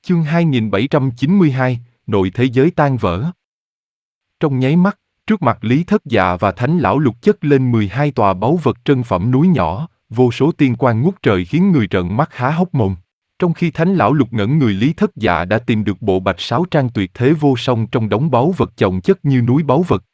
Chương 2792, nội thế giới tan vỡ. Trong nháy mắt, trước mặt Lý Thất Dạ và Thánh Lão Lục chất lên 12 tòa báu vật trân phẩm núi nhỏ, vô số tiên quang ngút trời khiến người trợn mắt há hốc mồm. Trong khi Thánh Lão Lục ngẩn người, Lý Thất Dạ đã tìm được bộ bạch sáo trang tuyệt thế vô song trong đống báu vật chồng chất như núi báu vật.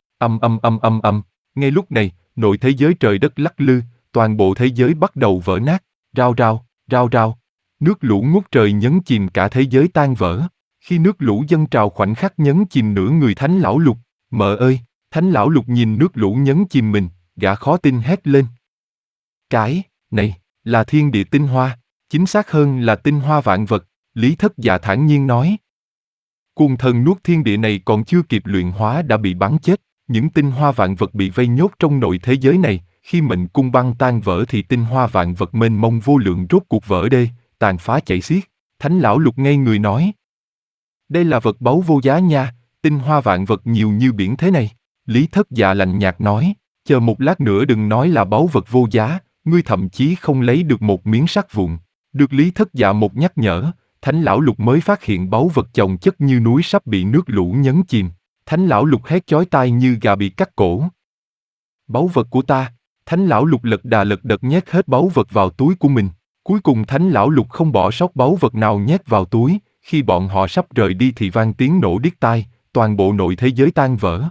Ngay lúc này, nội thế giới trời đất lắc lư, toàn bộ thế giới bắt đầu vỡ nát, rao rao. Nước lũ ngút trời nhấn chìm cả thế giới tan vỡ. Khi nước lũ dâng trào khoảnh khắc nhấn chìm nửa người Thánh Lão Lục. Mợ ơi! Thánh Lão Lục nhìn nước lũ nhấn chìm mình, gã khó tin hét lên. Cái này là thiên địa tinh hoa, chính xác hơn là tinh hoa vạn vật, Lý Thất Dạ thản nhiên nói. Cuồng thần nuốt thiên địa này còn chưa kịp luyện hóa đã bị bắn chết, những tinh hoa vạn vật bị vây nhốt trong nội thế giới này, khi mệnh cung băng tan vỡ thì tinh hoa vạn vật mênh mông vô lượng rốt cuộc vỡ đê, tàn phá chảy xiết. Thánh Lão Lục ngây người nói. Đây là vật báu vô giá nha, tinh hoa vạn vật nhiều như biển thế này. Lý Thất Dạ lạnh nhạt nói, chờ một lát nữa đừng nói là báu vật vô giá, ngươi thậm chí không lấy được một miếng sắt vụn. Được Lý Thất Dạ một nhắc nhở, Thánh Lão Lục mới phát hiện báu vật chồng chất như núi sắp bị nước lũ nhấn chìm. Thánh Lão Lục hét chói tai như gà bị cắt cổ. Báu vật của ta! Thánh Lão Lục lật đật nhét hết báu vật vào túi của mình. Cuối cùng Thánh Lão Lục không bỏ sót báu vật nào nhét vào túi. Khi bọn họ sắp rời đi thì vang tiếng nổ điếc tai, toàn bộ nội thế giới tan vỡ.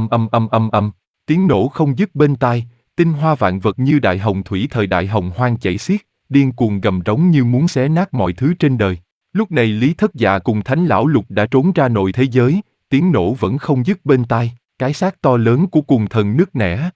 Tiếng nổ không dứt bên tai, tinh hoa vạn vật như đại hồng thủy thời đại hồng hoang chảy xiết, điên cuồng gầm rống như muốn xé nát mọi thứ trên đời. Lúc này Lý Thất Dạ cùng Thánh Lão Lục đã trốn ra nội thế giới, tiếng nổ vẫn không dứt bên tai, cái xác to lớn của cuồng thần nứt nẻ.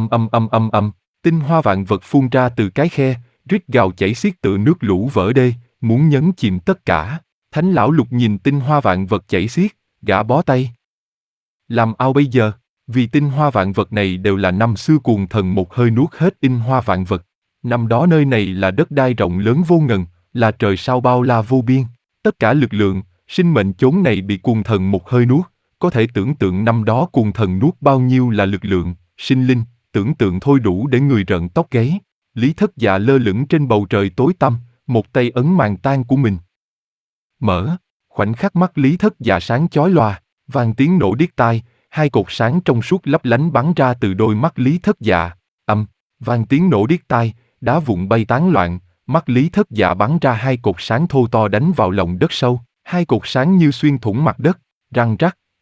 Tinh hoa vạn vật phun ra từ cái khe, rít gào chảy xiết tự nước lũ vỡ đê, muốn nhấn chìm tất cả. Thánh Lão Lục nhìn tinh hoa vạn vật chảy xiết, gã bó tay. Làm ao bây giờ? Vì tinh hoa vạn vật này đều là năm xưa cuồng thần một hơi nuốt hết tinh hoa vạn vật. Năm đó nơi này là đất đai rộng lớn vô ngần, là trời sao bao la vô biên. Tất cả lực lượng, sinh mệnh chốn này bị cuồng thần một hơi nuốt. Có thể tưởng tượng năm đó cuồng thần nuốt bao nhiêu là lực lượng, sinh linh, tưởng tượng thôi đủ để người rợn tóc gáy. Lý Thất Dạ lơ lửng trên bầu trời tối tăm, một tay ấn màn tan của mình. Mở, khoảnh khắc mắt Lý Thất Dạ sáng chói lòa, vang tiếng nổ điếc tai, hai cột sáng trong suốt lấp lánh bắn ra từ đôi mắt Lý Thất Dạ. Vang tiếng nổ điếc tai, đá vụn bay tán loạn, mắt Lý Thất Dạ bắn ra hai cột sáng thô to đánh vào lòng đất sâu, hai cột sáng như xuyên thủng mặt đất, răng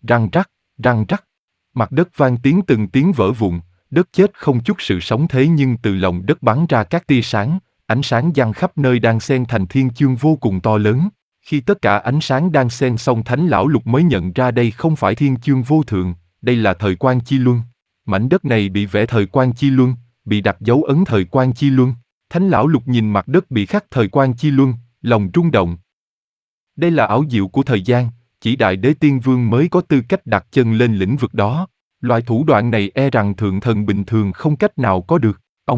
rắc. Mặt đất vang tiếng từng tiếng vỡ vụn, đất chết không chút sự sống thế nhưng từ lòng đất bắn ra các tia sáng, ánh sáng giăng khắp nơi đang xen thành thiên chương vô cùng to lớn. Khi tất cả ánh sáng đang xen xong Thánh Lão Lục mới nhận ra đây không phải thiên chương vô thượng, đây là thời quang chi luân. Mảnh đất này bị vẽ thời quang chi luân, bị đặt dấu ấn thời quang chi luân. Thánh Lão Lục nhìn mặt đất bị khắc thời quang chi luân, lòng rung động. Đây là ảo diệu của thời gian, chỉ Đại Đế Tiên Vương mới có tư cách đặt chân lên lĩnh vực đó. Loại thủ đoạn này e rằng thượng thần bình thường không cách nào có được.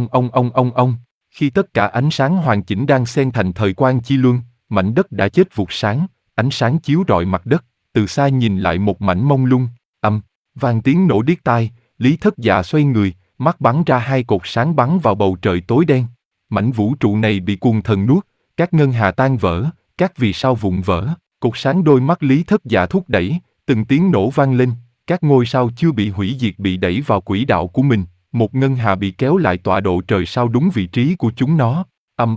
Khi tất cả ánh sáng hoàn chỉnh đang xen thành thời quang chi luân, mảnh đất đã chết vụt sáng, ánh sáng chiếu rọi mặt đất, từ xa nhìn lại một mảnh mông lung. Vang tiếng nổ điếc tai, Lý Thất Dạ xoay người, mắt bắn ra hai cột sáng bắn vào bầu trời tối đen. Mảnh vũ trụ này bị cuồng thần nuốt, các ngân hà tan vỡ, các vì sao vụn vỡ, cột sáng đôi mắt Lý Thất Dạ thúc đẩy, từng tiếng nổ vang lên, các ngôi sao chưa bị hủy diệt bị đẩy vào quỹ đạo của mình, một ngân hà bị kéo lại tọa độ trời sao đúng vị trí của chúng nó.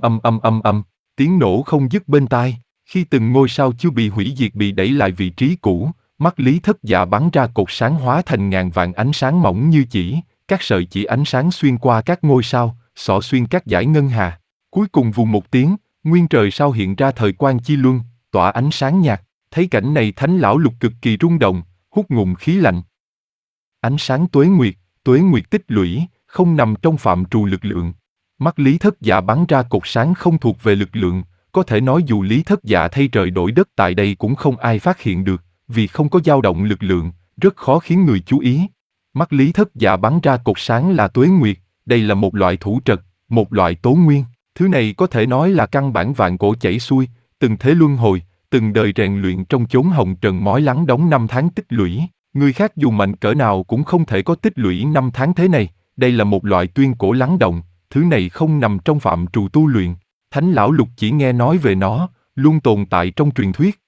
Tiếng nổ không dứt bên tai, khi từng ngôi sao chưa bị hủy diệt bị đẩy lại vị trí cũ, mắt Lý Thất Dạ bắn ra cột sáng hóa thành ngàn vạn ánh sáng mỏng như chỉ, các sợi chỉ ánh sáng xuyên qua các ngôi sao, xỏ xuyên các dải ngân hà. Cuối cùng vù một tiếng, nguyên trời sao hiện ra thời quang chi luân, tỏa ánh sáng nhạt. Thấy cảnh này Thánh Lão Lục cực kỳ rung động, hút ngụm khí lạnh. Ánh sáng tuế nguyệt tích lũy, không nằm trong phạm trù lực lượng. Mắt Lý Thất Dạ bắn ra cột sáng không thuộc về lực lượng, có thể nói dù Lý Thất Dạ thay trời đổi đất tại đây cũng không ai phát hiện được, vì không có dao động lực lượng, rất khó khiến người chú ý. Mắt Lý Thất Dạ bắn ra cột sáng là tuế nguyệt, đây là một loại thủ trật, một loại tố nguyên, thứ này có thể nói là căn bản vạn cổ chảy xuôi, từng thế luân hồi, từng đời rèn luyện trong chốn hồng trần mỏi lắng đóng năm tháng tích lũy, người khác dù mạnh cỡ nào cũng không thể có tích lũy năm tháng thế này, đây là một loại tuyên cổ lắng động, thứ này không nằm trong phạm trù tu luyện. Thánh Lão Lục chỉ nghe nói về nó, luôn tồn tại trong truyền thuyết,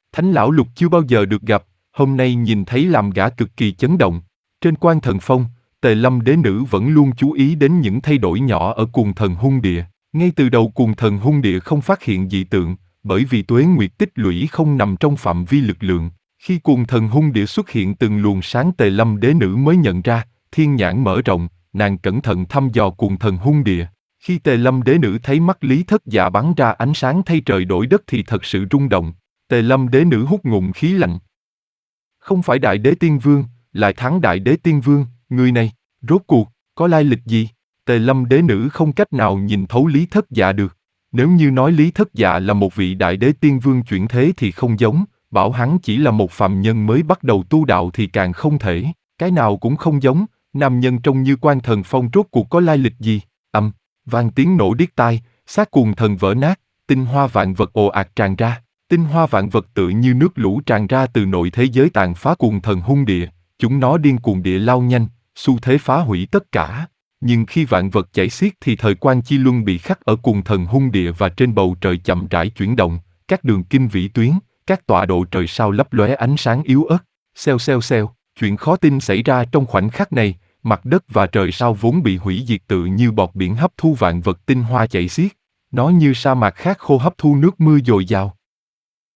Thánh lão lục chưa bao giờ được gặp, hôm nay nhìn thấy làm gã cực kỳ chấn động. Trên quan thần phong, Tề Lâm đế nữ vẫn luôn chú ý đến những thay đổi nhỏ ở cuồng thần hung địa. Ngay từ đầu cuồng thần hung địa không phát hiện dị tượng, bởi vì tuế nguyệt tích lũy không nằm trong phạm vi lực lượng. Khi cuồng thần hung địa xuất hiện từng luồng sáng, Tề Lâm đế nữ mới nhận ra, thiên nhãn mở rộng, nàng cẩn thận thăm dò cuồng thần hung địa. Khi Tề Lâm đế nữ thấy mắt Lý Thất Dạ bắn ra ánh sáng thay trời đổi đất thì thật sự rung động. Tề Lâm đế nữ hút ngụm khí lạnh. Không phải Đại Đế Tiên Vương, lại thắng Đại Đế Tiên Vương, người này, rốt cuộc, có lai lịch gì? Tề Lâm đế nữ không cách nào nhìn thấu Lý Thất Dạ được. Nếu như nói Lý Thất Dạ là một vị Đại Đế Tiên Vương chuyển thế thì không giống, bảo hắn chỉ là một phàm nhân mới bắt đầu tu đạo thì càng không thể, cái nào cũng không giống, nam nhân trông như quan thần phong rốt cuộc có lai lịch gì? Vang tiếng nổ điếc tai, xác cuồng thần vỡ nát, tinh hoa vạn vật ồ ạt tràn ra. Tinh hoa vạn vật tự như nước lũ tràn ra từ nội thế giới tàn phá cuồng thần hung địa, chúng nó điên cuồng địa lao nhanh, xu thế phá hủy tất cả. Nhưng khi vạn vật chảy xiết thì thời quan chi luân bị khắc ở cuồng thần hung địa và trên bầu trời chậm rãi chuyển động, các đường kinh vĩ tuyến, các tọa độ trời sao lấp lóe ánh sáng yếu ớt. Xèo xèo xèo, chuyện khó tin xảy ra trong khoảnh khắc này, mặt đất và trời sao vốn bị hủy diệt tự như bọt biển hấp thu vạn vật tinh hoa chảy xiết. Nó như sa mạc khát khô hấp thu nước mưa dồi dào.